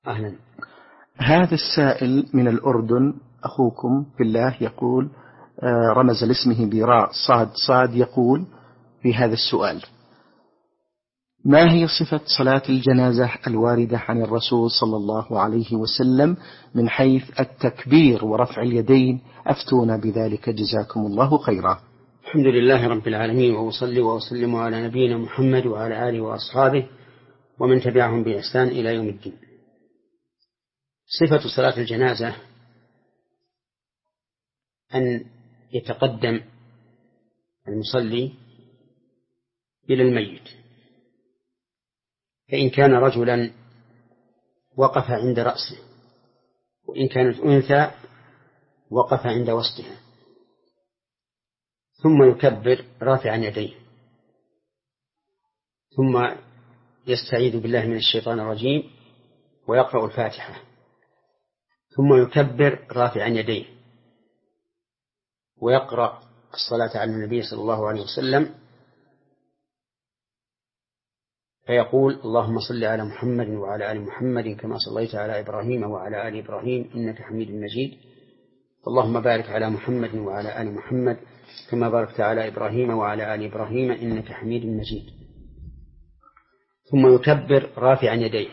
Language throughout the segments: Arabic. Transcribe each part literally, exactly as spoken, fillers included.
أهلا. هذا السائل من الأردن أخوكم في الله يقول، رمز لاسمه براء صاد صاد، يقول في هذا السؤال: ما هي صفة صلاة الجنازة الواردة عن الرسول صلى الله عليه وسلم من حيث التكبير ورفع اليدين؟ أفتونا بذلك جزاكم الله خيرا. الحمد لله رب العالمين، وأصلي وأسلم على نبينا محمد وعلى آله وأصحابه ومن تبعهم بإحسان إلى يوم الدين. صفة صلاة الجنازة أن يتقدم المصلي إلى الميت، فإن كان رجلا وقف عند رأسه، وإن كانت أنثى وقف عند وسطها، ثم يكبر رافعا يديه، ثم يستعيذ بالله من الشيطان الرجيم ويقرأ الفاتحة، ثم يكبر رافعا يديه ويقرأ الصلاة على النبي صلى الله عليه وسلم، فيقول: اللهم صل على محمد وعلى آل محمد كما صليت على إبراهيم وعلى آل إبراهيم إنك حميد مجيد، اللهم بارك على محمد وعلى آل محمد كما باركت على إبراهيم وعلى آل إبراهيم إنك حميد مجيد. ثم يكبر رافعا يديه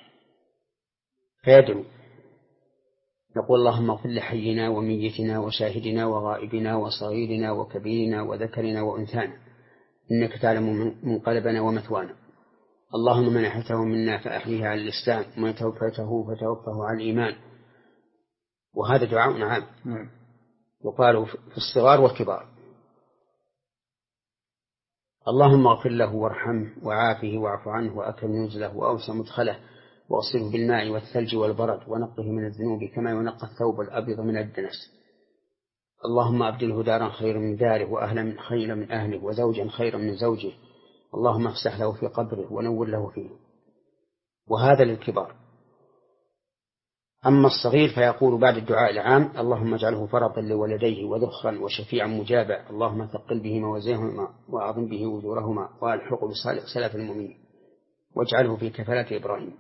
فيدعو، يقول: اللهم اغفر لحينا وميتنا وشاهدنا وغائبنا وصغيرنا وكبيرنا وذكرنا وأنثانا إنك تعلم منقلبنا ومثوانا، اللهم من أحيته منا فأحيه على الإسلام ومن توفيته فتوفه على الإيمان. وهذا دعاء عام يقال في الصغار والكبار. اللهم اغفر له وارحمه وعافه واعف عنه وأكرم نزله وأوسع مدخله واغسله بالماء والثلج والبرد ونقه من الذنوب كما ينقى الثوب الأبيض من الدنس. اللهم أبدله دارا خيرا من داره وأهلا خيرا من أهله وزوجا خيرا من زوجه، اللهم افسح له في قبره ونور له فيه. وهذا للكبار. أما الصغير فيقول بعد الدعاء العام: اللهم اجعله فرطا لولديه وذخرا وشفيعا مجابا، اللهم ثقل به موازينهما وأعظم به أجورهما وألحقه بسلف المؤمنين واجعله في كفالة إبراهيم.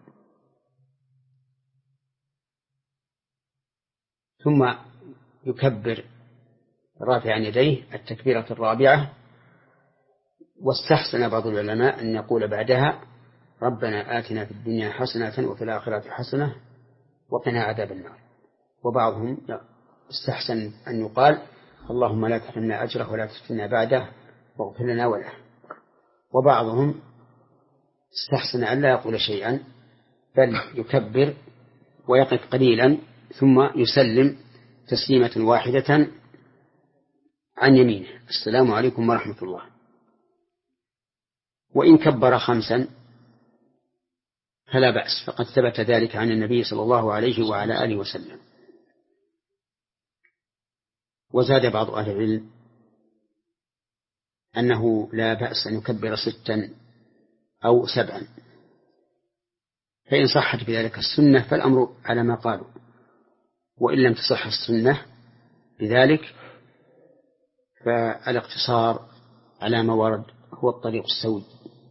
ثم يكبر رافعا يديه التكبيرة الرابعة. واستحسن بعض العلماء أن يقول بعدها: ربنا آتنا في الدنيا حسنة وفي الآخرة حسنة وقنا عذاب النار. وبعضهم استحسن أن يقال: اللهم لا تحرمنا أجره ولا تفتنا بعده واغفر لنا وله. وبعضهم استحسن أن لا يقول شيئا بل يكبر ويقف قليلا ثم يسلم تسليمة واحدة عن يمينه: السلام عليكم ورحمة الله. وإن كبر خمسا فلا بأس، فقد ثبت ذلك عن النبي صلى الله عليه وعلى آله وسلم. وزاد بعض أهل العلم أنه لا بأس أن يكبر ستا أو سبعا، فإن صحت بذلك السنة فالأمر على ما قالوا، وإن لم تصح السنة بذلك فالاقتصار على ما ورد هو الطريق السوي.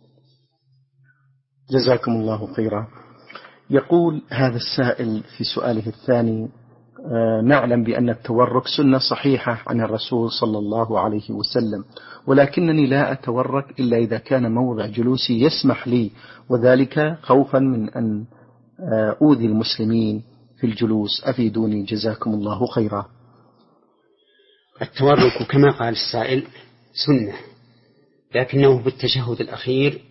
جزاكم الله خيرا. يقول هذا السائل في سؤاله الثاني: آه نعلم بأن التورك سنة صحيحة عن الرسول صلى الله عليه وسلم، ولكنني لا أتورك إلا إذا كان موضع جلوسي يسمح لي، وذلك خوفا من أن آه أوذي المسلمين في الجلوس، أفيدوني جزاكم الله خيرا. التورك كما قال السائل سنة، لكنه بالتشهد الأخير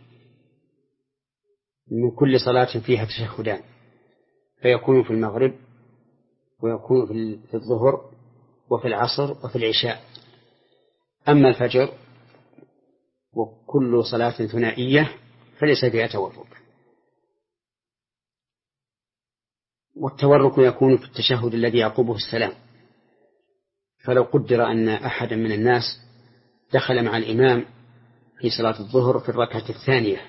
من كل صلاة فيها تشهدان، فيكون في المغرب ويكون في الظهر وفي العصر وفي العشاء. أما الفجر وكل صلاة ثنائية فليس فيها تورك. والتورك يكون في التشهد الذي يعقبه السلام، فلو قدر أن أحدا من الناس دخل مع الإمام في صلاة الظهر في الركعة الثانية،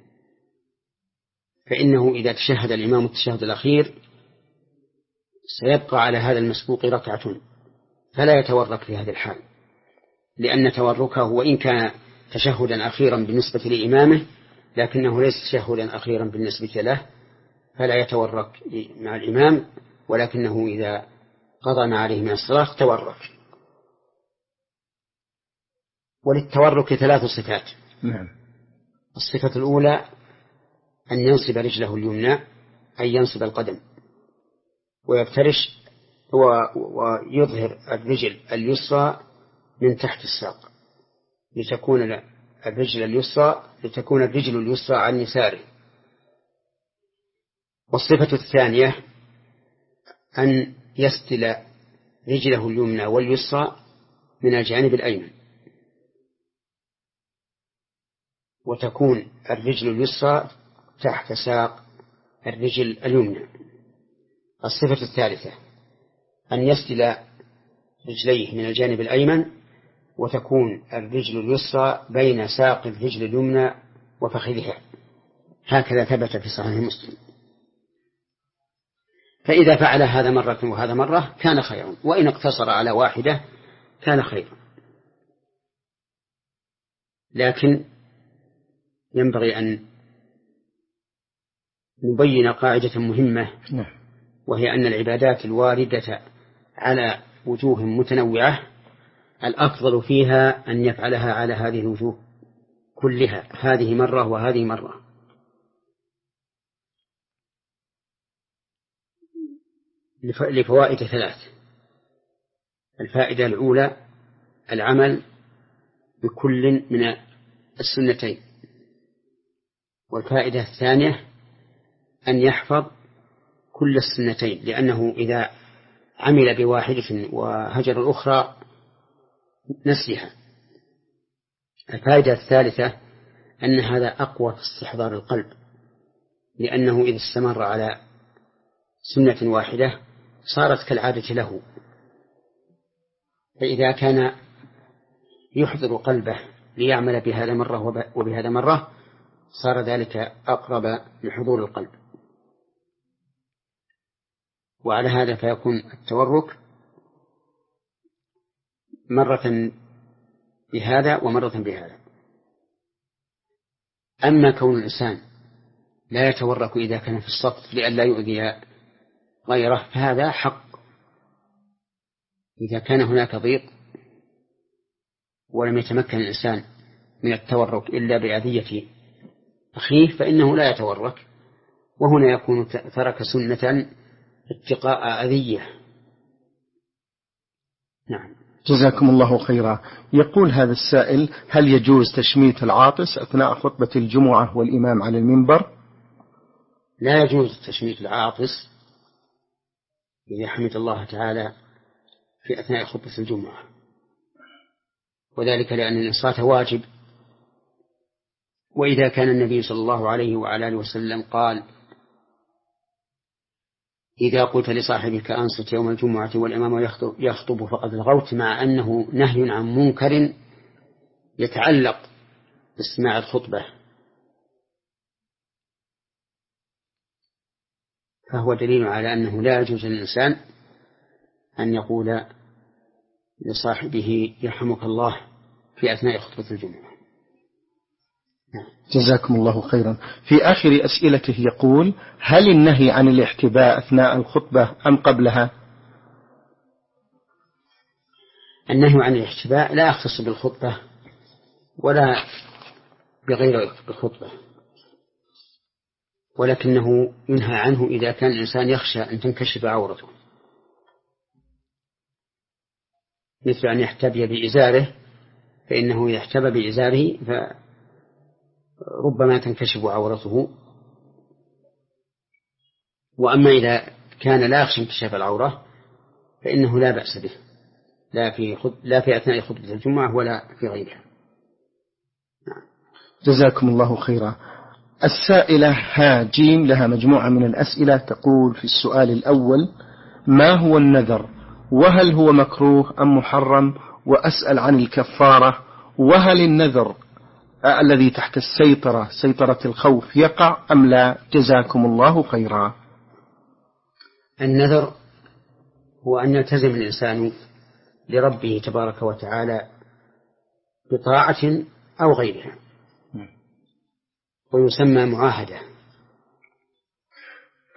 فإنه إذا تشهد الإمام التشهد الأخير سيبقى على هذا المسبوق ركعة، فلا يتورك في هذه الحال، لأن توركه وإن كان تشهدا أخيرا بالنسبة لإمامه لكنه ليس تشهدا أخيرا بالنسبة له، فلا يتورك مع الإمام، ولكنه إذا قضى ما عليه من الصلاة تورك. وللتورك ثلاث صفات. نعم. الصفة الأولى أن ينصب رجله اليمنى، أي ينصب القدم ويفترش ويظهر الرجل اليسرى من تحت الساق لتكون الرجل اليسرى لتكون الرجل اليسرى عن يساره. والصفة الثانية أن يستل رجله اليمنى واليسرى من الجانب الأيمن، وتكون الرجل اليسرى تحت ساق الرجل اليمنى. الصفة الثالثة أن يستل رجليه من الجانب الأيمن، وتكون الرجل اليسرى بين ساق الرجل اليمنى وفخذها، هكذا ثبت في صحيح مسلم. فإذا فعل هذا مرة وهذا مرة كان خيرا، وإن اقتصر على واحدة كان خيرا. لكن ينبغي أن نبين قاعدة مهمة، وهي أن العبادات الواردة على وجوه متنوعة الأفضل فيها أن يفعلها على هذه الوجوه كلها، هذه مرة وهذه مرة. لفوائد ثلاث. الفائدة الأولى العمل بكل من السنتين. والفائدة الثانية أن يحفظ كل السنتين، لأنه إذا عمل بواحدة وهجر الأخرى نسيها. الفائدة الثالثة أن هذا أقوى في استحضار القلب، لأنه إذا استمر على سنة واحدة صارت كالعادة له، فإذا كان يحضر قلبه ليعمل بهذا مرة وبهذا مرة صار ذلك أقرب لحضور القلب. وعلى هذا فيكون التورك مرة بهذا ومرة بهذا. أما كون الإنسان لا يتورك إذا كان في الصف لئلا يؤذي غيره فهذا حق. إذا كان هناك ضيق ولم يتمكن الإنسان من التورك إلا بأذية أخيه فإنه لا يتورك، وهنا يكون ترك سنة اتقاء أذية. نعم. جزاكم الله خيرا. يقول هذا السائل: هل يجوز تشميت العاطس أثناء خطبة الجمعة والإمام على المنبر؟ لا يجوز تشميت العاطس إذا حمد الله تعالى في أثناء خطبة الجمعة، وذلك لأن الإنصات واجب. وإذا كان النبي صلى الله عليه وعلى آله وسلم قال: إذا قلت لصاحبك أنصت يوم الجمعة والإمام يخطب فقد لغوت، مع أنه نهي عن منكر يتعلق باستماع الخطبة، فهو دليل على أنه لا يجوز للإنسان أن يقول لصاحبه يرحمك الله في أثناء خطبة الجمعة. جزاكم الله خيرا. في آخر أسئلته يقول: هل النهي عن الاحتباء أثناء الخطبة أم قبلها؟ النهي عن الاحتباء لا يختص بالخطبة ولا بغير الخطبة، ولكنه ينهى عنه إذا كان الإنسان يخشى أن تنكشف عورته، مثل أن يحتبي بإزاره، فإنه يحتبى بإزاره فربما تنكشف عورته. وأما إذا كان لا يخشى انكشاف العورة فإنه لا بأس به، لا في خط... لا في أثناء خطبة الجمعة ولا في غيرها. نعم. جزاكم الله خيرا. السائلة ها جيم لها مجموعة من الأسئلة، تقول في السؤال الأول: ما هو النذر؟ وهل هو مكروه أم محرم؟ وأسأل عن الكفارة. وهل النذر الذي تحت السيطرة سيطرة الخوف يقع أم لا؟ جزاكم الله خيرا. النذر هو أن يلتزم الإنسان لربه تبارك وتعالى بطاعة أو غيرها، ويسمى معاهدة.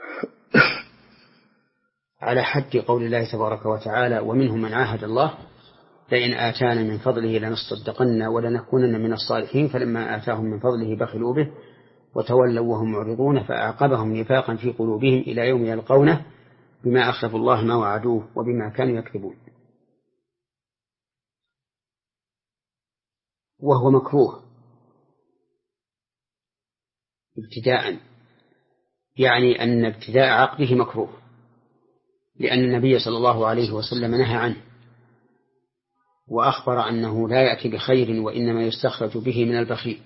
على حد قول الله تبارك وتعالى: ومنهم من عاهد الله لئن آتانا من فضله لنصدقن ولنكونن من الصالحين فلما آتاهم من فضله بخلوا به وتولوا وهم معرضون فأعقبهم نفاقا في قلوبهم إلى يوم يلقونه بما أخلفوا الله ما وعدوه وبما كانوا يكذبون. وهو مكروه ابتداء، يعني أن ابتداء عقده مكروه، لأن النبي صلى الله عليه وسلم نهى عنه وأخبر أنه لا يأتي بخير وإنما يستخرج به من البخيل،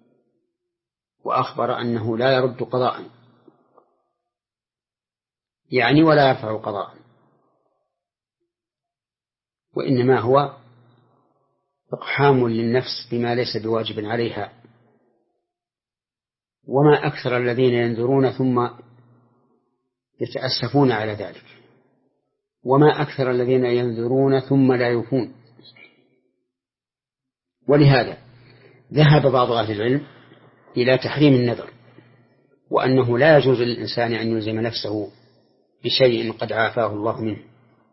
وأخبر أنه لا يرد قضاء، يعني ولا يرفع قضاء، وإنما هو إقحام للنفس بما ليس بواجب عليها. وما أكثر الذين ينذرون ثم يتأسفون على ذلك، وما أكثر الذين ينذرون ثم لا يوفون. ولهذا ذهب بعض أهل العلم إلى تحريم النذر، وأنه لا يجوز للإنسان أن يلزم نفسه بشيء قد عافاه الله منه.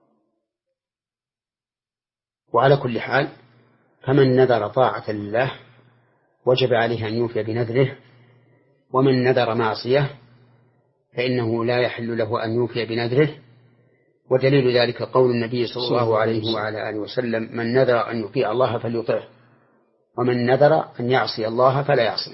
وعلى كل حال فمن نذر طاعة لله وجب عليه أن يوفي بنذره، ومن نذر معصية فإنه لا يحل له أن يوفي بنذره. ودليل ذلك قول النبي صلى الله عليه وعلى آله وسلم: من نذر أن يطيع الله فليطعه، ومن نذر أن يعصي الله فلا يعصيه.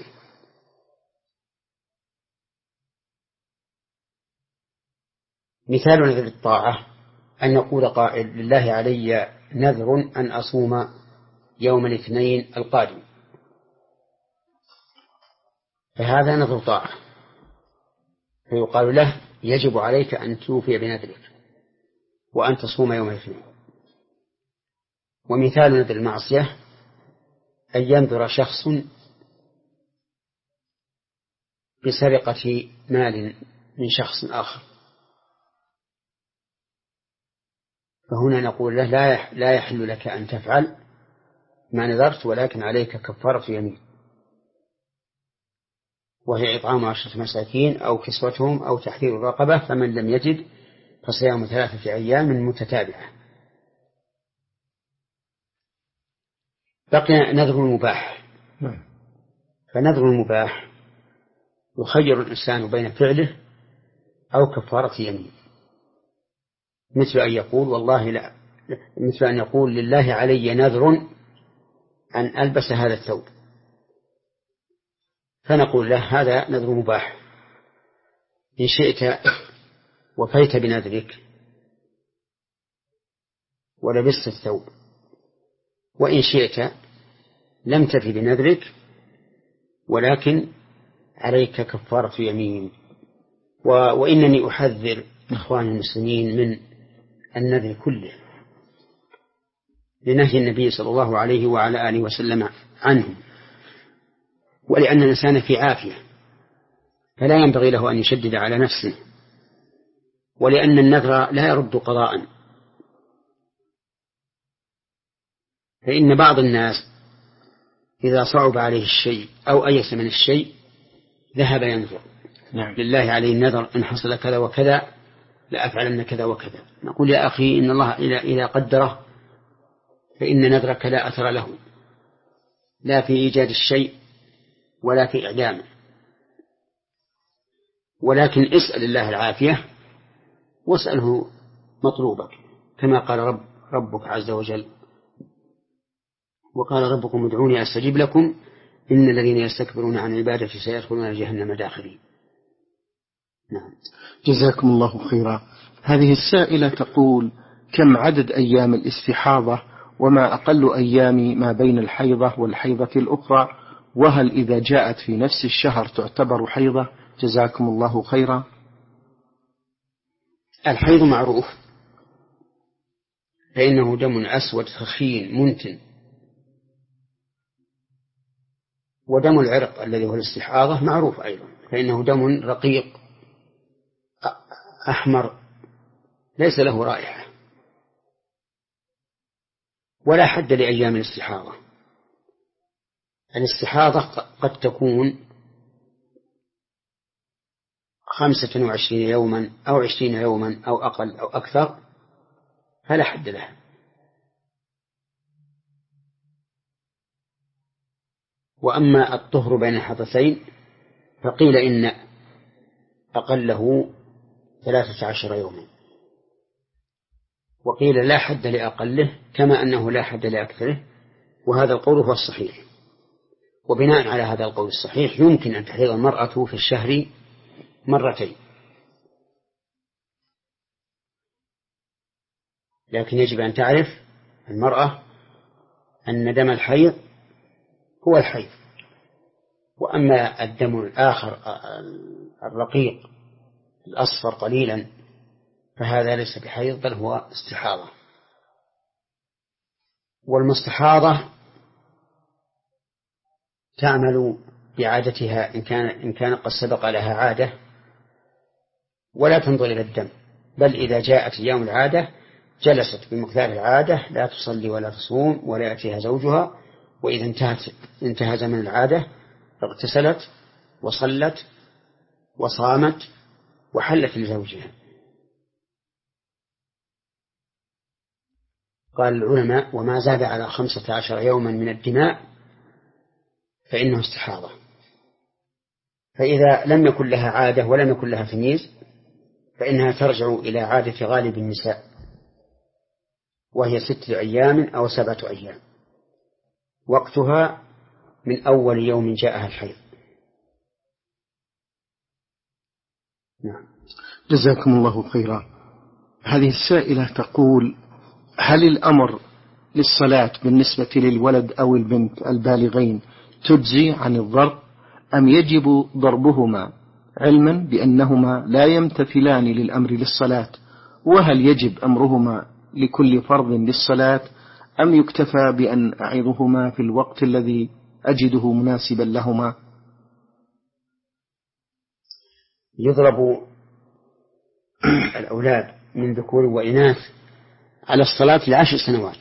مثال نذر الطاعة أن يقول قائل: لله علي نذر أن أصوم يوم الاثنين القادم، فهذا نذر طاعة، فيقال له: يجب عليك أن توفي بنذرك وأن تصوم يوم الاثنين. ومثال نذر المعصية أن ينذر شخص بسرقة مال من شخص آخر، فهنا نقول له: لا يحل لك أن تفعل ما نذرت، ولكن عليك كفارة يمين، وهي إطعام عشرة مساكين أو كسوتهم أو تحرير الرقبة، فمن لم يجد فصيام ثلاثة أيام متتابعة. بقي نذر المباح. فنذر المباح يخير الإنسان بين فعله أو كفارة يمين، مثل أن يقول والله لا مثل أن يقول لله علي نذر أن ألبس هذا الثوب، فنقول له: هذا نذر مباح، إن شئت وفيت بنذرك ولبست الثوب، وإن شئت لم تفي بنذرك ولكن عليك كفارة يمين. وإنني أحذر إخواني المسلمين من النذر كله لنهي النبي صلى الله عليه وعلى آله وسلم عنه، ولأن الإنسان في عافية فلا ينبغي له أن يشدد على نفسه، ولأن النذر لا يرد قضاء. فإن بعض الناس إذا صعب عليه الشيء أو أيس من الشيء ذهب ينذر: نعم. لله عليه النذر إن حصل كذا وكذا لأفعلن كذا وكذا. نقول: يا أخي، إن الله إذا قدره فإن نذرك لا أثر له، لا في إيجاد الشيء ولا في إعدامه، ولكن اسأل الله العافية واسأله مطلوبك، كما قال رب ربك عز وجل: وقال ربكم ادعوني أستجب لكم إن الذين يستكبرون عن عبادتي سيدخلون جهنم داخرين. نعم. جزاكم الله خيرا. هذه السائلة تقول: كم عدد أيام الاستحاضة، وما أقل أيام ما بين الحيضة والحيضة الأخرى، وهل إذا جاءت في نفس الشهر تعتبر حيضة؟ جزاكم الله خيرا. الحيض معروف، فإنه دم أسود خخين منتن، ودم العرق الذي هو الاستحاضة معروف أيضا، فإنه دم رقيق أحمر ليس له رائحة، ولا حد لأيام الاستحاضة. الاستحاضة قد تكون خمسة وعشرين يوما أو عشرين يوما أو أقل أو أكثر فلا حد لها. وأما الطهر بين الحدثين فقيل إن أقله ثلاثة عشر يوما، وقيل لا حد لأقله كما أنه لا حد لأكثره، وهذا القول هو الصحيح. وبناء على هذا القول الصحيح يمكن أن تحيض المرأة في الشهر مرتين، لكن يجب أن تعرف المرأة أن دم الحيض هو الحيض، وأما الدم الآخر الرقيق الأصفر قليلا فهذا ليس بحيض بل هو استحاضة. والمستحاضة تعمل بعادتها إن كان, إن كان قد سبق لها عادة، ولا تنظر إلى الدم، بل إذا جاءت أيام العادة جلست بمقدار العادة لا تصلي ولا تصوم ولا يأتيها زوجها، وإذا انتهت انتهى زمن العادة اغتسلت وصلت وصامت وحلت لزوجها. قال العلماء: وما زاد على خمسة عشر يوما من الدماء فإنه استحاضة. فإذا لم يكن لها عادة ولم يكن لها تمييز فإنها ترجع إلى عادة غالب النساء، وهي ستة أيام أو سبعة أيام، وقتها من أول يوم جاءها الحيض. نعم. جزاكم الله خيرا. هذه السائلة تقول: هل الأمر للصلاة بالنسبة للولد أو البنت البالغين تجزي عن الضرب أم يجب ضربهما، علما بأنهما لا يمتثلان للأمر للصلاة؟ وهل يجب أمرهما لكل فرض للصلاة أم يكتفى بأن أعظهما في الوقت الذي أجده مناسبا لهما؟ يضرب الأولاد من ذكور وإناث على الصلاة لعشر سنوات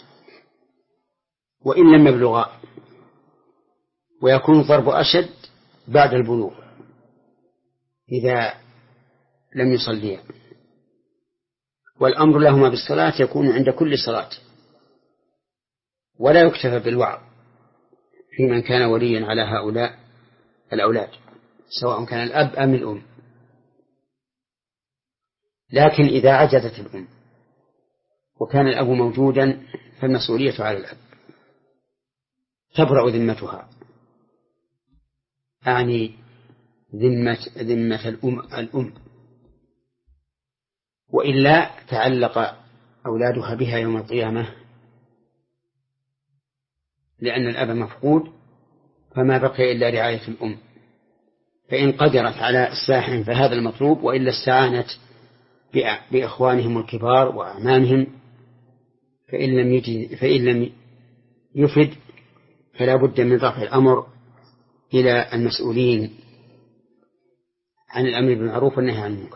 وإن لم يبلغا، ويكون الضرب أشد بعد البلوغ إذا لم يصليا، والأمر لهما بالصلاة يكون عند كل صلاة، ولا يكتفى بالوعظ في من كان وليا على هؤلاء الأولاد سواء كان الأب أم الأم. لكن إذا عجزت الأم وكان الأب موجودا فالمسؤولية على الأب، تبرأ ذمتها، أعني ذمة, ذمة الأم, الأم وإلا تعلق أولادها بها يوم القيامة، لأن الأب مفقود فما بقي إلا رعاية الأم، فإن قدرت على إصلاحهم فهذا المطلوب، وإلا استعانت بإخوانهم الكبار وأعمامهم، فإن لم يجد فإن لم يفد فلا بد من رفع الأمر إلى المسؤولين عن الأمر بالمعروف والنهي عن المنكر.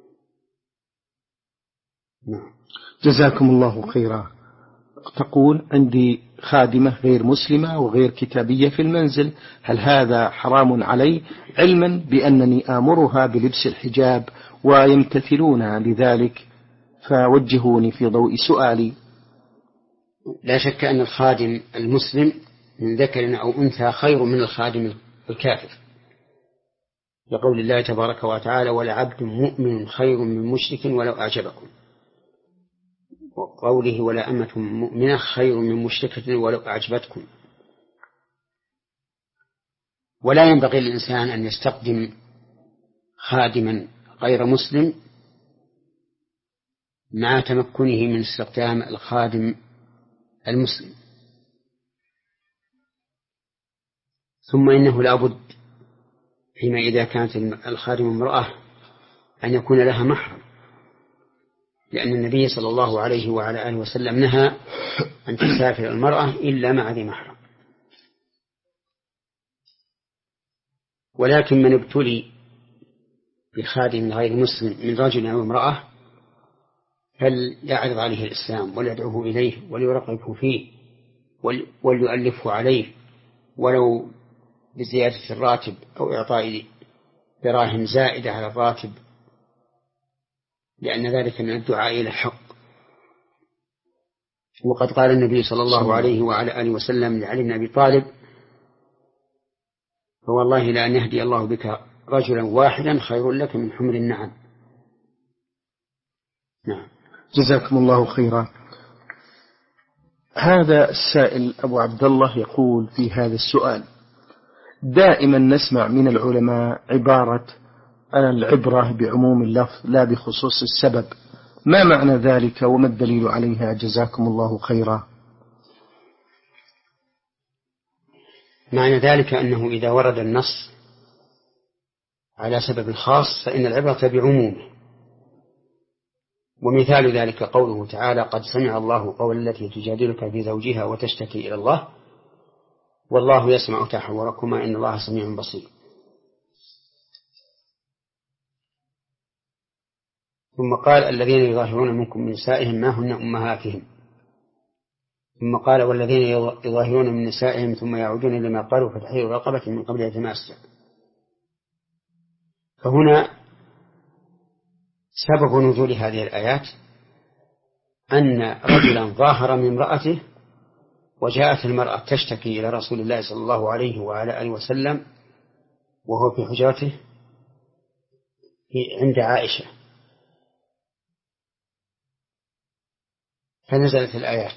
نعم. جزاكم الله خيرا. تقول: عندي خادمة غير مسلمة وغير كتابية في المنزل، هل هذا حرام علي، علما بأنني آمرها بلبس الحجاب ويمتثلون لذلك، فوجهوني في ضوء سؤالي. لا شك أن الخادم المسلم من ذكر أو أنثى خير من الخادم الكافر، لقول الله تبارك وتعالى: ولعبد مؤمن خير من مشرك ولو أعجبكم، وقوله: ولا أمة مؤمنة خير من مشركة ولو أعجبتكم. ولا ينبغي للإنسان أن يستقدم خادما غير مسلم مع تمكنه من استخدام الخادم المسلم. ثم إنه لا بد فيما إذا كانت الخادم امرأة أن يكون لها محرم، لأن النبي صلى الله عليه وعلى آله وسلم نهى أن تسافر المرأة إلا مع ذي محرم. ولكن من ابتلي بخادم غير مسلم من رجل أو امرأة فليعرض عليه الإسلام وليدعوه إليه وليرقبه فيه وليؤلفه عليه ولو بزيادة الراتب أو إعطاء دراهم زائدة على الراتب، لأن ذلك من الدعاء إلى الحق. وقد قال النبي صلى الله عليه وعلى آله وسلم لعلي بن أبي طالب: فوالله لأن يهدي الله بك رجلا واحدا خير لك من حمر النعم. نعم. جزاكم الله خيرا. هذا السائل أبو عبد الله يقول في هذا السؤال: دائما نسمع من العلماء عبارة العبرة بعموم اللفظ لا بخصوص السبب، ما معنى ذلك وما الدليل عليها؟ جزاكم الله خيرا. معنى ذلك أنه إذا ورد النص على سبب خاص فإن العبرة بعمومه. ومثال ذلك قوله تعالى: قد سمع الله قول التي تجادلك في زوجها وتشتكي إلى الله والله يسمع تحوركما إن الله سميع بصير. ثم قال: الذين يظاهرون منكم من نسائهم ما هن أمهاتهم. ثم قال: والذين يظاهرون من نسائهم ثم يعودون لما قالوا فتحرير رقبة من قبل يتماسا. فهنا سبب نزول هذه الآيات أن رجلا ظاهر من امرأته، وجاءت المرأة تشتكي إلى رسول الله صلى الله عليه وعلى آله وسلم وهو في حجرته عند عائشة، فنزلت الآيات.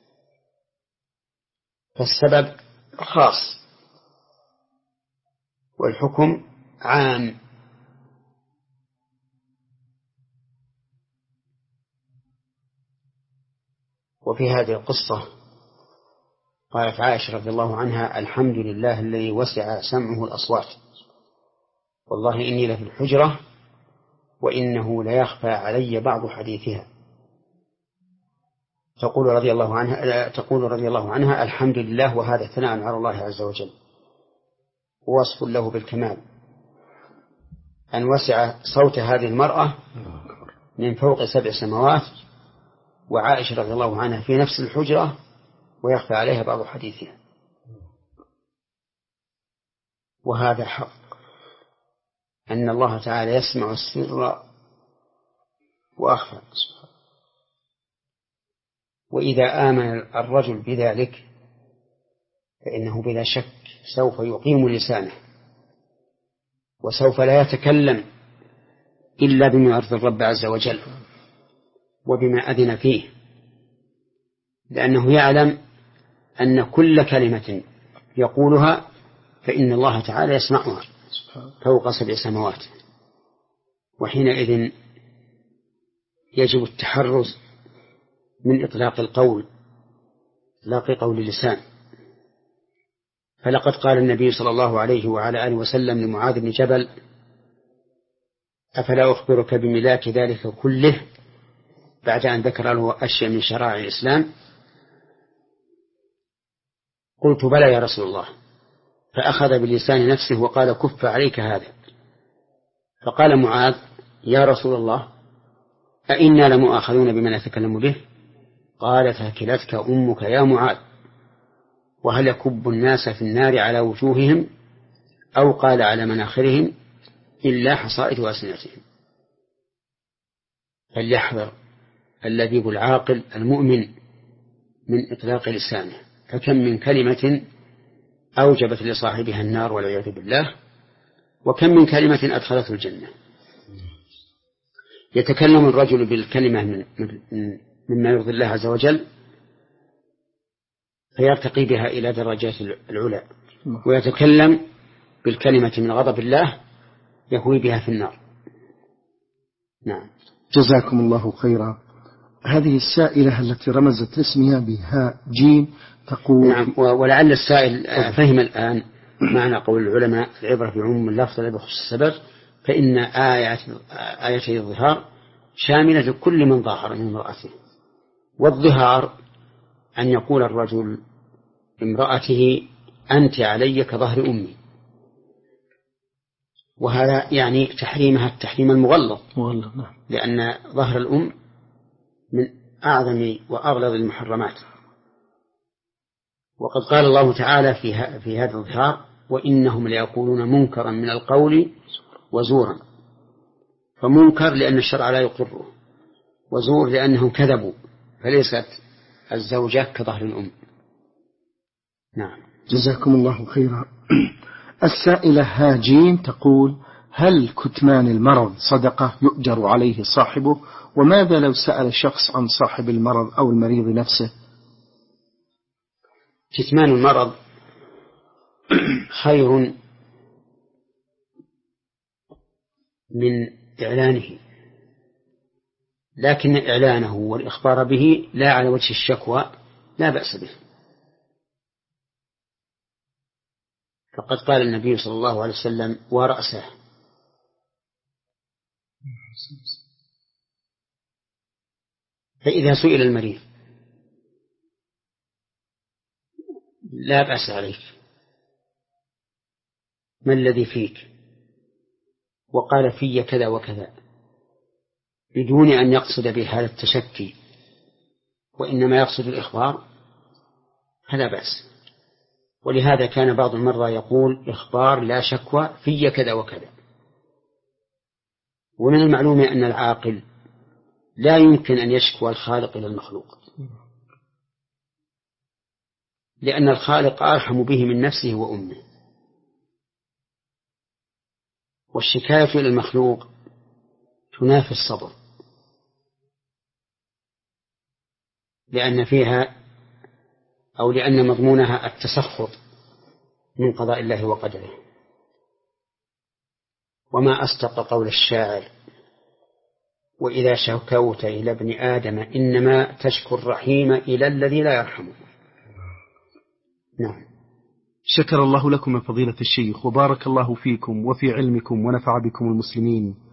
فالسبب خاص والحكم عام. وفي هذه القصة قالت عائشة رضي الله عنها: الحمد لله الذي وسع سمعه الأصوات، والله إني لفي الحجرة وإنه ليخفى علي بعض حديثها. تقول رضي الله عنها تقول رضي الله عنها: الحمد لله، وهذا ثناء على الله عز وجل ووصف له بالكمال، أن وسع صوت هذه المرأة من فوق سبع سماوات، وعائشة رضي الله عنها في نفس الحجرة ويخفى عليها بعض حديثها. وهذا حق، أن الله تعالى يسمع السر وأخفى. وإذا آمن الرجل بذلك فإنه بلا شك سوف يقيم لسانه، وسوف لا يتكلم إلا بما يرضي الرب عز وجل وبما أذن فيه، لأنه يعلم أن كل كلمة يقولها فإن الله تعالى يسمعها فوق سبع سماوات. وحينئذ يجب التحرز من إطلاق القول، إطلاق قول اللسان. فلقد قال النبي صلى الله عليه وعلى آله وسلم لمعاذ بن جبل: أفلا أخبرك بملاك ذلك كله، بعد أن ذكر له أشياء من شرائع الإسلام. قلت: بلى يا رسول الله. فأخذ بلسان نفسه وقال: كف عليك هذا. فقال معاذ: يا رسول الله، أئنا لمؤاخذون بما نتكلم به؟ قال: ثكلتك أمك يا معاذ، وهل يكب الناس في النار على وجوههم أو قال على مناخرهم إلا حصائد ألسنتهم. فليحذر اللبيب العاقل المؤمن من إطلاق لسانه، فكم من كلمة أوجبت لصاحبها النار والعياذ بالله، وكم من كلمة أدخلته الجنة. يتكلم الرجل بالكلمة من مما يرضي الله عز وجل فيرتقي بها إلى درجات العلا، ويتكلم بالكلمة من غضب الله يهوي بها في النار. نعم. جزاكم الله خيرا. هذه السائلة التي رمزت اسمها بها جيم تقول: نعم. ولعل السائل فهم الآن معنى قول العلماء: العبرة بعموم اللفظ لا بخصوص السبب، فإن آيات آيتي الظهار شاملة لكل من ظاهر من امرأته. والظهار أن يقول الرجل امرأته: أنت علي كظهر أمي، وهذا يعني تحريمها التحريم المغلظ، لأن ظهر الأم من أعظم وأغلظ المحرمات. وقد قال الله تعالى في في هذا الظهار: وإنهم ليقولون منكرا من القول وزورا، فمنكر لأن الشرع لا يقره، وزور لأنهم كذبوا، فليست الزوجة كظهر الأم. نعم. جزاكم الله خيرا. السائلة هاجين تقول: هل كتمان المرض صدقة يؤجر عليه صاحبه؟ وماذا لو سأل شخص عن صاحب المرض أو المريض نفسه؟ كتمان المرض خير من إعلانه، لكن إعلانه والإخبار به لا على وجه الشكوى لا بأس به. فقد قال النبي صلى الله عليه وسلم: ورأسه. فإذا سئل المريض لا بأس عليك، ما الذي فيك؟ وقال: في كذا وكذا، بدون أن يقصد بهذا التشكي، وإنما يقصد الإخبار، فلا بأس. ولهذا كان بعض المرضى يقول: إخبار لا شكوى، في كذا وكذا. ومن المعلوم أن العاقل لا يمكن أن يشكوى الخالق إلى المخلوق، لأن الخالق أرحم به من نفسه وأمه، والشكاية إلى المخلوق تنافي الصبر، لأن فيها أو لأن مضمونها التسخط من قضاء الله وقدره. وما أصدق قول الشاعر: وإذا شكوت إلى ابن آدم إنما تشكو الرحيم إلى الذي لا يرحمه. نعم. شكر الله لكم من فضيلة الشيخ، وبارك الله فيكم وفي علمكم ونفع بكم المسلمين.